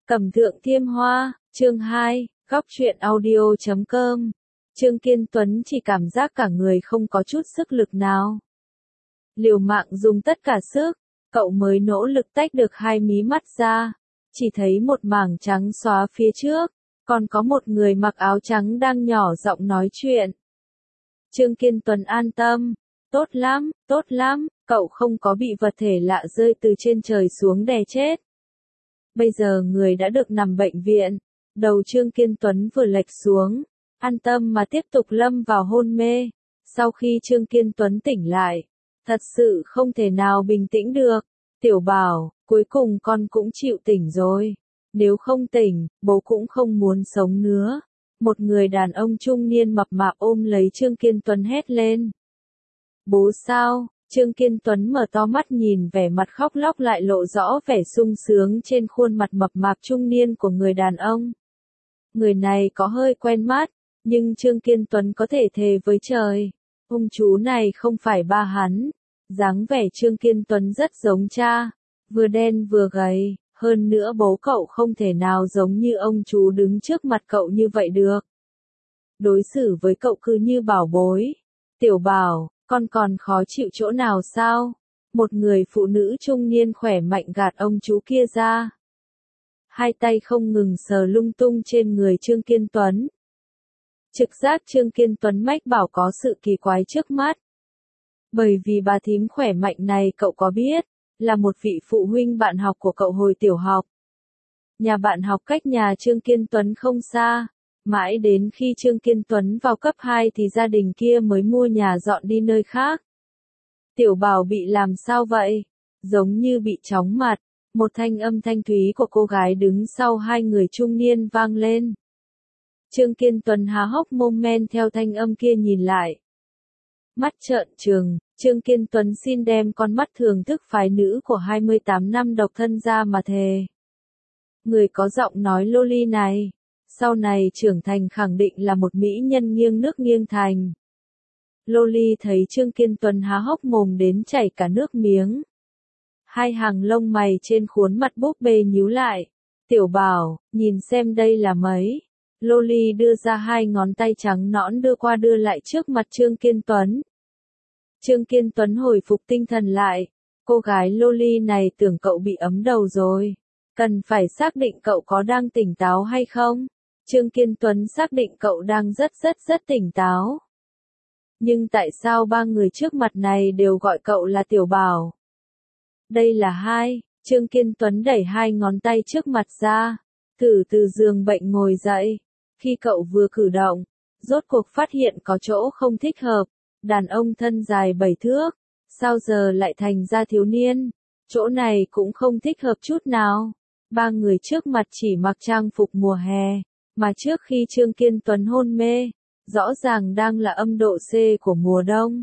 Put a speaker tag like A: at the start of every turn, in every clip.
A: Cẩm Thượng Thiêm Hoa, chương 2, góc truyện audio.com. Trương Kiên Tuấn chỉ cảm giác cả người không có chút sức lực nào. Liều mạng dùng tất cả sức, cậu mới nỗ lực tách được hai mí mắt ra, chỉ thấy một mảng trắng xóa phía trước, còn có một người mặc áo trắng đang nhỏ giọng nói chuyện. Trương Kiên Tuấn an tâm, tốt lắm, cậu không có bị vật thể lạ rơi từ trên trời xuống đè chết. Bây giờ người đã được nằm bệnh viện, đầu Trương Kiên Tuấn vừa lệch xuống, an tâm mà tiếp tục lâm vào hôn mê. Sau khi Trương Kiên Tuấn tỉnh lại, thật sự không thể nào bình tĩnh được. Tiểu Bảo, cuối cùng con cũng chịu tỉnh rồi. Nếu không tỉnh, bố cũng không muốn sống nữa. Một người đàn ông trung niên mập mạp ôm lấy Trương Kiên Tuấn hét lên. Bố sao? Trương Kiên Tuấn mở to mắt nhìn vẻ mặt khóc lóc lại lộ rõ vẻ sung sướng trên khuôn mặt mập mạp trung niên của người đàn ông. Người này có hơi quen mắt, nhưng Trương Kiên Tuấn có thể thề với trời. Ông chú này không phải ba hắn. Dáng vẻ Trương Kiên Tuấn rất giống cha, vừa đen vừa gầy, hơn nữa bố cậu không thể nào giống như ông chú đứng trước mặt cậu như vậy được. Đối xử với cậu cứ như bảo bối. Tiểu Bảo, con còn khó chịu chỗ nào sao? Một người phụ nữ trung niên khỏe mạnh gạt ông chú kia ra. Hai tay không ngừng sờ lung tung trên người Trương Kiên Tuấn. Trực giác Trương Kiên Tuấn mách bảo có sự kỳ quái trước mắt. Bởi vì bà thím khỏe mạnh này cậu có biết, là một vị phụ huynh bạn học của cậu hồi tiểu học. Nhà bạn học cách nhà Trương Kiên Tuấn không xa. Mãi đến khi Trương Kiên Tuấn vào cấp 2 thì gia đình kia mới mua nhà dọn đi nơi khác. Tiểu Bảo bị làm sao vậy? Giống như bị chóng mặt, một thanh âm thanh thúy của cô gái đứng sau hai người trung niên vang lên. Trương Kiên Tuấn há hốc mồm men theo thanh âm kia nhìn lại. Mắt trợn trừng, Trương Kiên Tuấn xin đem con mắt thưởng thức phái nữ của 28 năm độc thân ra mà thề. Người có giọng nói loli này, sau này trưởng thành khẳng định là một mỹ nhân nghiêng nước nghiêng thành. Loli thấy Trương Kiên Tuấn há hốc mồm đến chảy cả nước miếng. Hai hàng lông mày trên khuôn mặt búp bê nhíu lại. Tiểu Bảo, nhìn xem đây là mấy. Loli đưa ra hai ngón tay trắng nõn đưa qua đưa lại trước mặt Trương Kiên Tuấn. Trương Kiên Tuấn hồi phục tinh thần lại. Cô gái Loli này tưởng cậu bị ấm đầu rồi. Cần phải xác định cậu có đang tỉnh táo hay không. Trương Kiên Tuấn xác định cậu đang rất tỉnh táo. Nhưng tại sao ba người trước mặt này đều gọi cậu là Tiểu Bảo? Đây là hai, Trương Kiên Tuấn đẩy hai ngón tay trước mặt ra, từ giường bệnh ngồi dậy. Khi cậu vừa cử động, rốt cuộc phát hiện có chỗ không thích hợp. Đàn ông thân dài 7 thước, sao giờ lại thành ra thiếu niên? Chỗ này cũng không thích hợp chút nào. Ba người trước mặt chỉ mặc trang phục mùa hè. Mà trước khi Trương Kiên Tuấn hôn mê, rõ ràng đang là âm độ C của mùa đông.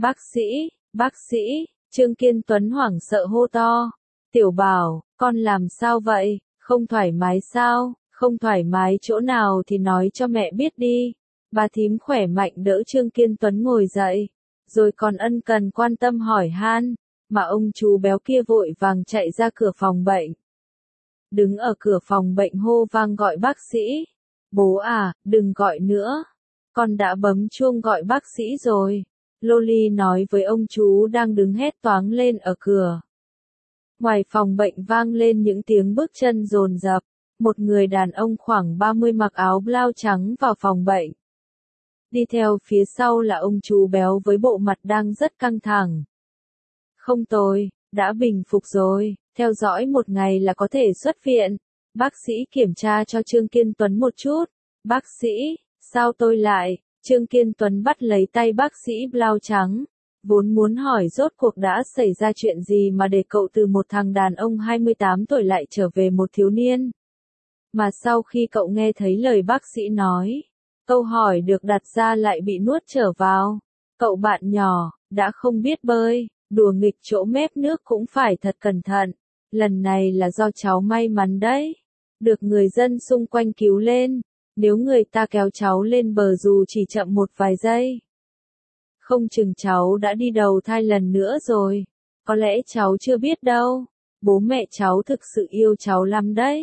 A: Bác sĩ, Trương Kiên Tuấn hoảng sợ hô to. Tiểu Bảo, con làm sao vậy, không thoải mái sao, không thoải mái chỗ nào thì nói cho mẹ biết đi. Bà thím khỏe mạnh đỡ Trương Kiên Tuấn ngồi dậy, rồi còn ân cần quan tâm hỏi han, mà ông chú béo kia vội vàng chạy ra cửa phòng bệnh. Đứng ở cửa phòng bệnh hô vang gọi bác sĩ. Bố à, đừng gọi nữa. Con đã bấm chuông gọi bác sĩ rồi. Loli nói với ông chú đang đứng hét toáng lên ở cửa. Ngoài phòng bệnh vang lên những tiếng bước chân dồn dập. Một người đàn ông khoảng 30 mặc áo blau trắng vào phòng bệnh. Đi theo phía sau là ông chú béo với bộ mặt đang rất căng thẳng. Không tồi, đã bình phục rồi, theo dõi một ngày là có thể xuất viện. Bác sĩ kiểm tra cho Trương Kiên Tuấn một chút. Bác sĩ, sao tôi lại? Trương Kiên Tuấn bắt lấy tay bác sĩ blau trắng. Vốn muốn hỏi rốt cuộc đã xảy ra chuyện gì mà để cậu từ một thằng đàn ông 28 tuổi lại trở về một thiếu niên. Mà sau khi cậu nghe thấy lời bác sĩ nói, câu hỏi được đặt ra lại bị nuốt trở vào. Cậu bạn nhỏ, đã không biết bơi, đùa nghịch chỗ mép nước cũng phải thật cẩn thận. Lần này là do cháu may mắn đấy. Được người dân xung quanh cứu lên. Nếu người ta kéo cháu lên bờ dù chỉ chậm một vài giây, không chừng cháu đã đi đầu thai lần nữa rồi. Có lẽ cháu chưa biết đâu. Bố mẹ cháu thực sự yêu cháu lắm đấy.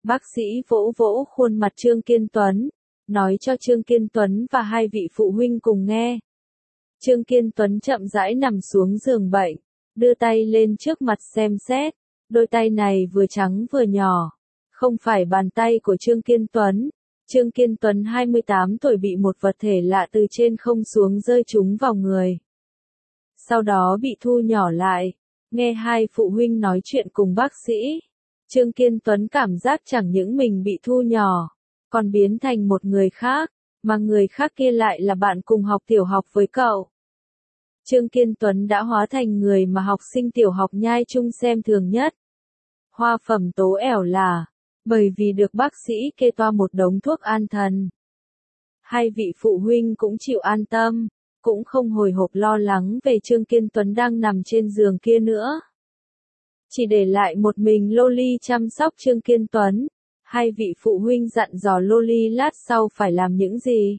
A: Bác sĩ vỗ vỗ khuôn mặt Trương Kiên Tuấn, nói cho Trương Kiên Tuấn và hai vị phụ huynh cùng nghe. Trương Kiên Tuấn chậm rãi nằm xuống giường bệnh, đưa tay lên trước mặt xem xét, đôi tay này vừa trắng vừa nhỏ, không phải bàn tay của Trương Kiên Tuấn. Trương Kiên Tuấn 28 tuổi bị một vật thể lạ từ trên không xuống rơi trúng vào người. Sau đó bị thu nhỏ lại, nghe hai phụ huynh nói chuyện cùng bác sĩ. Trương Kiên Tuấn cảm giác chẳng những mình bị thu nhỏ, còn biến thành một người khác, mà người khác kia lại là bạn cùng học tiểu học với cậu. Trương Kiên Tuấn đã hóa thành người mà học sinh tiểu học nhai chung xem thường nhất. Hoa phẩm tố ẻo là, bởi vì được bác sĩ kê toa một đống thuốc an thần. Hai vị phụ huynh cũng chịu an tâm, cũng không hồi hộp lo lắng về Trương Kiên Tuấn đang nằm trên giường kia nữa. Chỉ để lại một mình Loli chăm sóc Trương Kiên Tuấn. Hai vị phụ huynh dặn dò Loli lát sau phải làm những gì.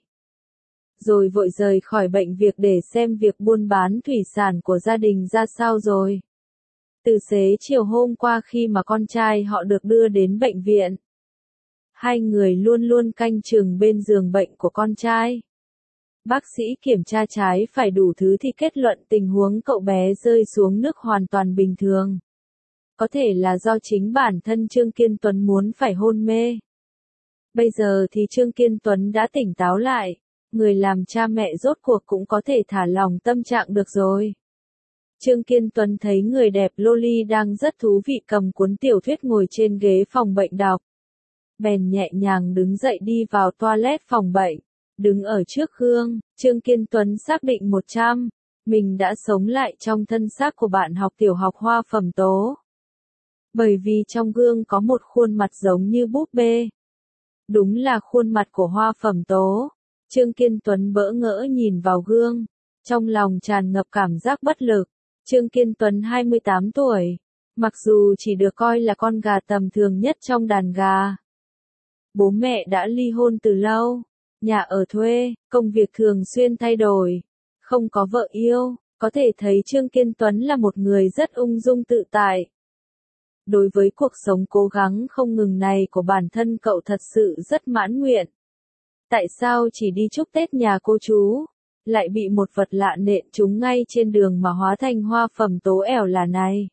A: Rồi vội rời khỏi bệnh viện để xem việc buôn bán thủy sản của gia đình ra sao rồi. Từ xế chiều hôm qua khi mà con trai họ được đưa đến bệnh viện, hai người luôn luôn canh chừng bên giường bệnh của con trai. Bác sĩ kiểm tra trái phải đủ thứ thì kết luận tình huống cậu bé rơi xuống nước hoàn toàn bình thường. Có thể là do chính bản thân Trương Kiên Tuấn muốn phải hôn mê. Bây giờ thì Trương Kiên Tuấn đã tỉnh táo lại, người làm cha mẹ rốt cuộc cũng có thể thả lòng tâm trạng được rồi. Trương Kiên Tuấn thấy người đẹp Loli đang rất thú vị cầm cuốn tiểu thuyết ngồi trên ghế phòng bệnh đọc. Bèn nhẹ nhàng đứng dậy đi vào toilet phòng bệnh, đứng ở trước gương, Trương Kiên Tuấn xác định 100, mình đã sống lại trong thân xác của bạn học tiểu học Hoa Phẩm Tố. Bởi vì trong gương có một khuôn mặt giống như búp bê. Đúng là khuôn mặt của Hoa Phẩm Tố. Trương Kiên Tuấn bỡ ngỡ nhìn vào gương, trong lòng tràn ngập cảm giác bất lực. Trương Kiên Tuấn 28 tuổi, mặc dù chỉ được coi là con gà tầm thường nhất trong đàn gà. Bố mẹ đã ly hôn từ lâu, nhà ở thuê, công việc thường xuyên thay đổi, không có vợ yêu, có thể thấy Trương Kiên Tuấn là một người rất ung dung tự tại. Đối với cuộc sống cố gắng không ngừng này của bản thân cậu thật sự rất mãn nguyện. Tại sao chỉ đi chúc Tết nhà cô chú, lại bị một vật lạ nện trúng ngay trên đường mà hóa thành Hoa Phẩm Tố ẻo là này?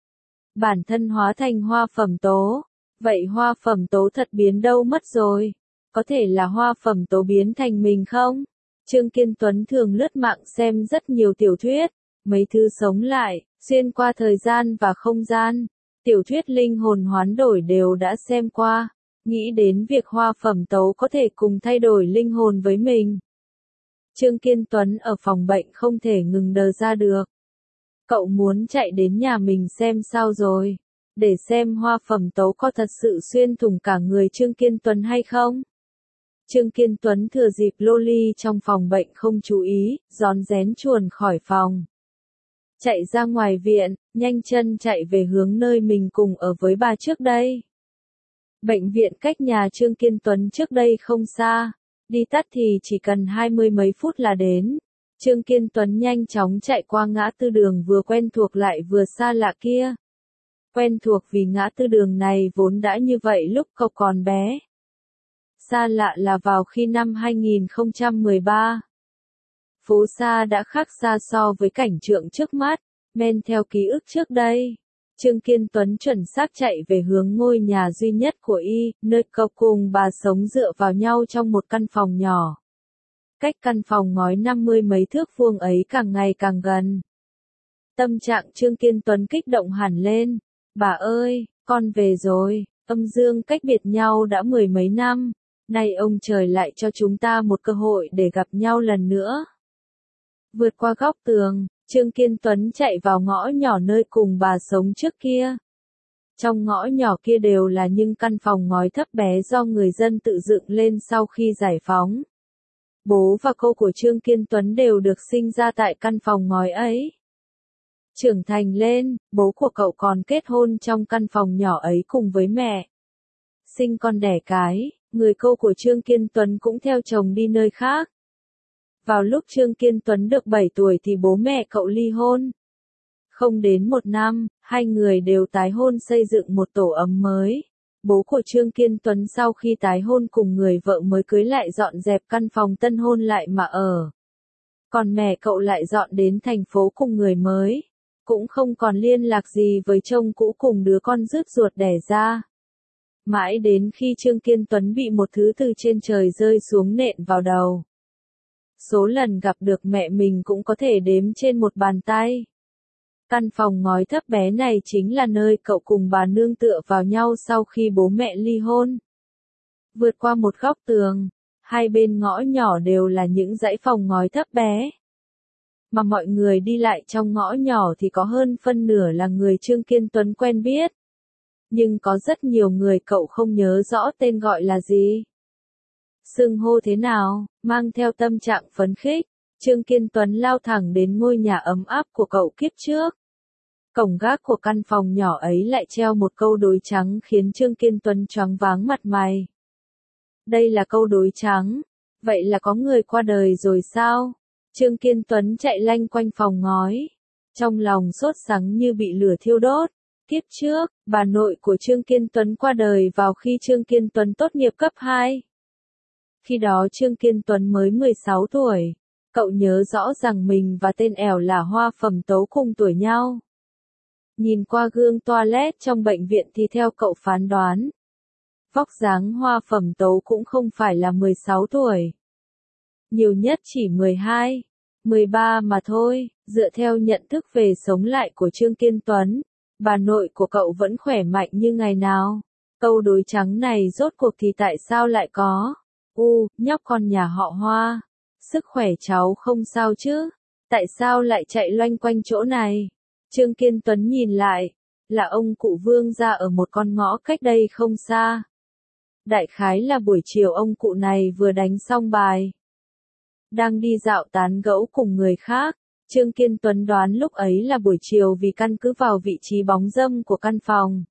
A: Bản thân hóa thành Hoa Phẩm Tố, vậy Hoa Phẩm Tố thật biến đâu mất rồi? Có thể là Hoa Phẩm Tố biến thành mình không? Trương Kiên Tuấn thường lướt mạng xem rất nhiều tiểu thuyết, mấy thứ sống lại, xuyên qua thời gian và không gian. Tiểu thuyết linh hồn hoán đổi đều đã xem qua, nghĩ đến việc Hoa Phẩm Tố có thể cùng thay đổi linh hồn với mình. Trương Kiên Tuấn ở phòng bệnh không thể ngừng đờ ra được. Cậu muốn chạy đến nhà mình xem sao rồi, để xem Hoa Phẩm Tố có thật sự xuyên thủng cả người Trương Kiên Tuấn hay không. Trương Kiên Tuấn thừa dịp Loli trong phòng bệnh không chú ý, rón rén chuồn khỏi phòng. Chạy ra ngoài viện, nhanh chân chạy về hướng nơi mình cùng ở với bà trước đây. Bệnh viện cách nhà Trương Kiên Tuấn trước đây không xa, đi tắt thì chỉ cần 20 mấy phút là đến. Trương Kiên Tuấn nhanh chóng chạy qua ngã tư đường vừa quen thuộc lại vừa xa lạ kia. Quen thuộc vì ngã tư đường này vốn đã như vậy lúc cậu còn bé. Xa lạ là vào khi năm 2013. Phố xa đã khác xa so với cảnh tượng trước mắt, men theo ký ức trước đây. Trương Kiên Tuấn chuẩn xác chạy về hướng ngôi nhà duy nhất của y, nơi cậu cùng bà sống dựa vào nhau trong một căn phòng nhỏ. Cách căn phòng ngói 50 mấy thước vuông ấy càng ngày càng gần. Tâm trạng Trương Kiên Tuấn kích động hẳn lên. Bà ơi, con về rồi, âm dương cách biệt nhau đã 10 mấy năm. Nay ông trời lại cho chúng ta một cơ hội để gặp nhau lần nữa. Vượt qua góc tường, Trương Kiên Tuấn chạy vào ngõ nhỏ nơi cùng bà sống trước kia. Trong ngõ nhỏ kia đều là những căn phòng ngói thấp bé do người dân tự dựng lên sau khi giải phóng. Bố và cô của Trương Kiên Tuấn đều được sinh ra tại căn phòng ngói ấy. Trưởng thành lên, bố của cậu còn kết hôn trong căn phòng nhỏ ấy cùng với mẹ. Sinh con đẻ cái, người cô của Trương Kiên Tuấn cũng theo chồng đi nơi khác. Vào lúc Trương Kiên Tuấn được 7 tuổi thì bố mẹ cậu ly hôn. Không đến 1 năm, hai người đều tái hôn xây dựng một tổ ấm mới. Bố của Trương Kiên Tuấn sau khi tái hôn cùng người vợ mới cưới lại dọn dẹp căn phòng tân hôn lại mà ở. Còn mẹ cậu lại dọn đến thành phố cùng người mới. Cũng không còn liên lạc gì với chồng cũ cùng đứa con rứt ruột đẻ ra. Mãi đến khi Trương Kiên Tuấn bị một thứ từ trên trời rơi xuống nện vào đầu. Số lần gặp được mẹ mình cũng có thể đếm trên một bàn tay. Căn phòng ngói thấp bé này chính là nơi cậu cùng bà nương tựa vào nhau sau khi bố mẹ ly hôn. Vượt qua một góc tường, hai bên ngõ nhỏ đều là những dãy phòng ngói thấp bé. Mà mọi người đi lại trong ngõ nhỏ thì có hơn phân nửa là người Trương Kiên Tuấn quen biết. Nhưng có rất nhiều người cậu không nhớ rõ tên gọi là gì. Xưng hô thế nào, mang theo tâm trạng phấn khích, Trương Kiên Tuấn lao thẳng đến ngôi nhà ấm áp của cậu kiếp trước. Cổng gác của căn phòng nhỏ ấy lại treo một câu đối trắng khiến Trương Kiên Tuấn choáng váng mặt mày. Đây là câu đối trắng, vậy là có người qua đời rồi sao? Trương Kiên Tuấn chạy lanh quanh phòng ngói, trong lòng sốt sắng như bị lửa thiêu đốt. Kiếp trước, bà nội của Trương Kiên Tuấn qua đời vào khi Trương Kiên Tuấn tốt nghiệp cấp 2. Khi đó Trương Kiên Tuấn mới 16 tuổi, cậu nhớ rõ rằng mình và tên ẻo là Hoa Phẩm Tấu cùng tuổi nhau. Nhìn qua gương toilet trong bệnh viện thì theo cậu phán đoán, vóc dáng Hoa Phẩm Tấu cũng không phải là 16 tuổi. Nhiều nhất chỉ 12, 13 mà thôi. Dựa theo nhận thức về sống lại của Trương Kiên Tuấn, bà nội của cậu vẫn khỏe mạnh như ngày nào. Câu đối trắng này rốt cuộc thì tại sao lại có? Nhóc con nhà họ Hoa, sức khỏe cháu không sao chứ? Tại sao lại chạy loanh quanh chỗ này? Trương Kiên Tuấn nhìn lại, là ông cụ Vương gia ở một con ngõ cách đây không xa. Đại khái là buổi chiều ông cụ này vừa đánh xong bài. Đang đi dạo tán gẫu cùng người khác, Trương Kiên Tuấn đoán lúc ấy là buổi chiều vì căn cứ vào vị trí bóng râm của căn phòng.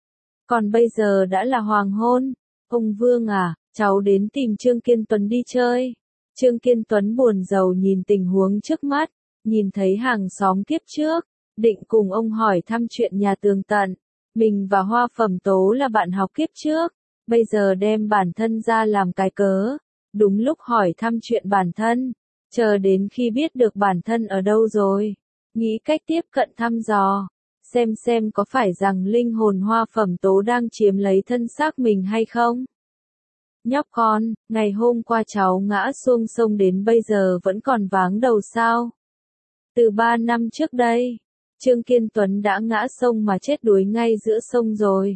A: Còn bây giờ đã là hoàng hôn. Ông Vương à, cháu đến tìm Trương Kiên Tuấn đi chơi. Trương Kiên Tuấn buồn rầu nhìn tình huống trước mắt, nhìn thấy hàng xóm kiếp trước, định cùng ông hỏi thăm chuyện nhà tường tận. Mình và Hoa Phẩm Tố là bạn học kiếp trước, bây giờ đem bản thân ra làm cái cớ. Đúng lúc hỏi thăm chuyện bản thân, chờ đến khi biết được bản thân ở đâu rồi, nghĩ cách tiếp cận thăm dò, xem có phải rằng linh hồn Hoa Phẩm Tố đang chiếm lấy thân xác mình hay không. Nhóc con, ngày hôm qua cháu ngã xuống sông đến bây giờ vẫn còn váng đầu sao? Từ 3 năm trước đây, Trương Kiên Tuấn đã ngã sông mà chết đuối ngay giữa sông rồi.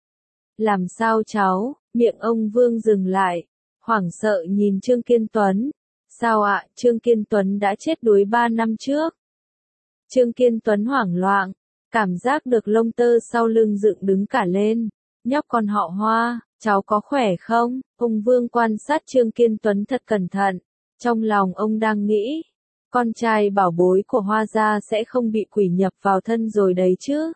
A: Làm sao cháu? Miệng ông Vương dừng lại, hoảng sợ nhìn Trương Kiên Tuấn. Sao ạ, Trương Kiên Tuấn đã chết đuối 3 năm trước. Trương Kiên Tuấn hoảng loạn, cảm giác được lông tơ sau lưng dựng đứng cả lên. Nhóc con họ Hoa, cháu có khỏe không? Ông Vương quan sát Trương Kiên Tuấn thật cẩn thận. Trong lòng ông đang nghĩ, con trai bảo bối của Hoa gia sẽ không bị quỷ nhập vào thân rồi đấy chứ.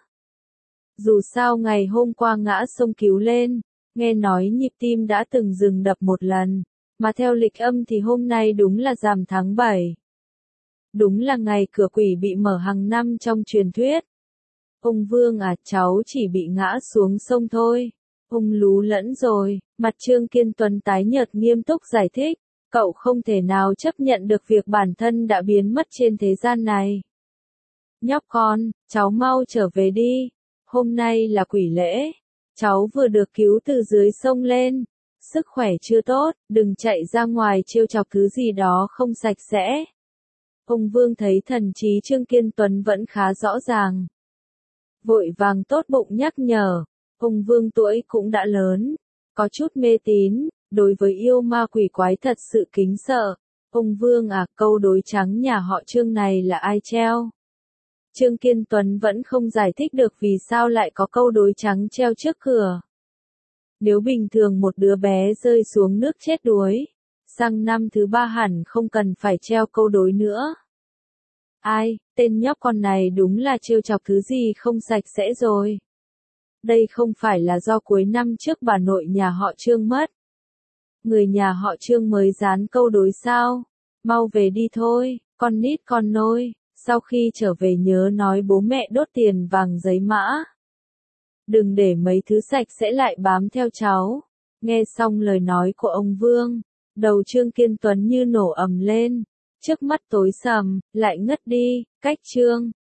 A: Dù sao ngày hôm qua ngã sông cứu lên, nghe nói nhịp tim đã từng dừng đập một lần, mà theo lịch âm thì hôm nay đúng là rằm tháng 7. Đúng là ngày cửa quỷ bị mở hàng năm trong truyền thuyết. Ông Vương à, cháu chỉ bị ngã xuống sông thôi. Ông lú lẫn rồi, mặt Trương Kiên Tuấn tái nhợt nghiêm túc giải thích, cậu không thể nào chấp nhận được việc bản thân đã biến mất trên thế gian này. Nhóc con, cháu mau trở về đi, hôm nay là quỷ lễ, cháu vừa được cứu từ dưới sông lên, sức khỏe chưa tốt, đừng chạy ra ngoài trêu chọc thứ gì đó không sạch sẽ. Ông Vương thấy thần trí Trương Kiên Tuấn vẫn khá rõ ràng. Vội vàng tốt bụng nhắc nhở, ông Vương tuổi cũng đã lớn, có chút mê tín, đối với yêu ma quỷ quái thật sự kính sợ. Ông Vương à, câu đối trắng nhà họ Trương này là ai treo? Trương Kiên Tuấn vẫn không giải thích được vì sao lại có câu đối trắng treo trước cửa. Nếu bình thường một đứa bé rơi xuống nước chết đuối, sang năm thứ 3 hẳn không cần phải treo câu đối nữa. Ai, tên nhóc con này đúng là trêu chọc thứ gì không sạch sẽ rồi. Đây không phải là do cuối năm trước bà nội nhà họ Trương mất. Người nhà họ Trương mới dán câu đối sao? Mau về đi thôi, con nít con nôi, sau khi trở về nhớ nói bố mẹ đốt tiền vàng giấy mã. Đừng để mấy thứ sạch sẽ lại bám theo cháu. Nghe xong lời nói của ông Vương, đầu Trương Kiên Tuấn như nổ ầm lên. Trước mắt tối sầm, lại ngất đi, cách Trương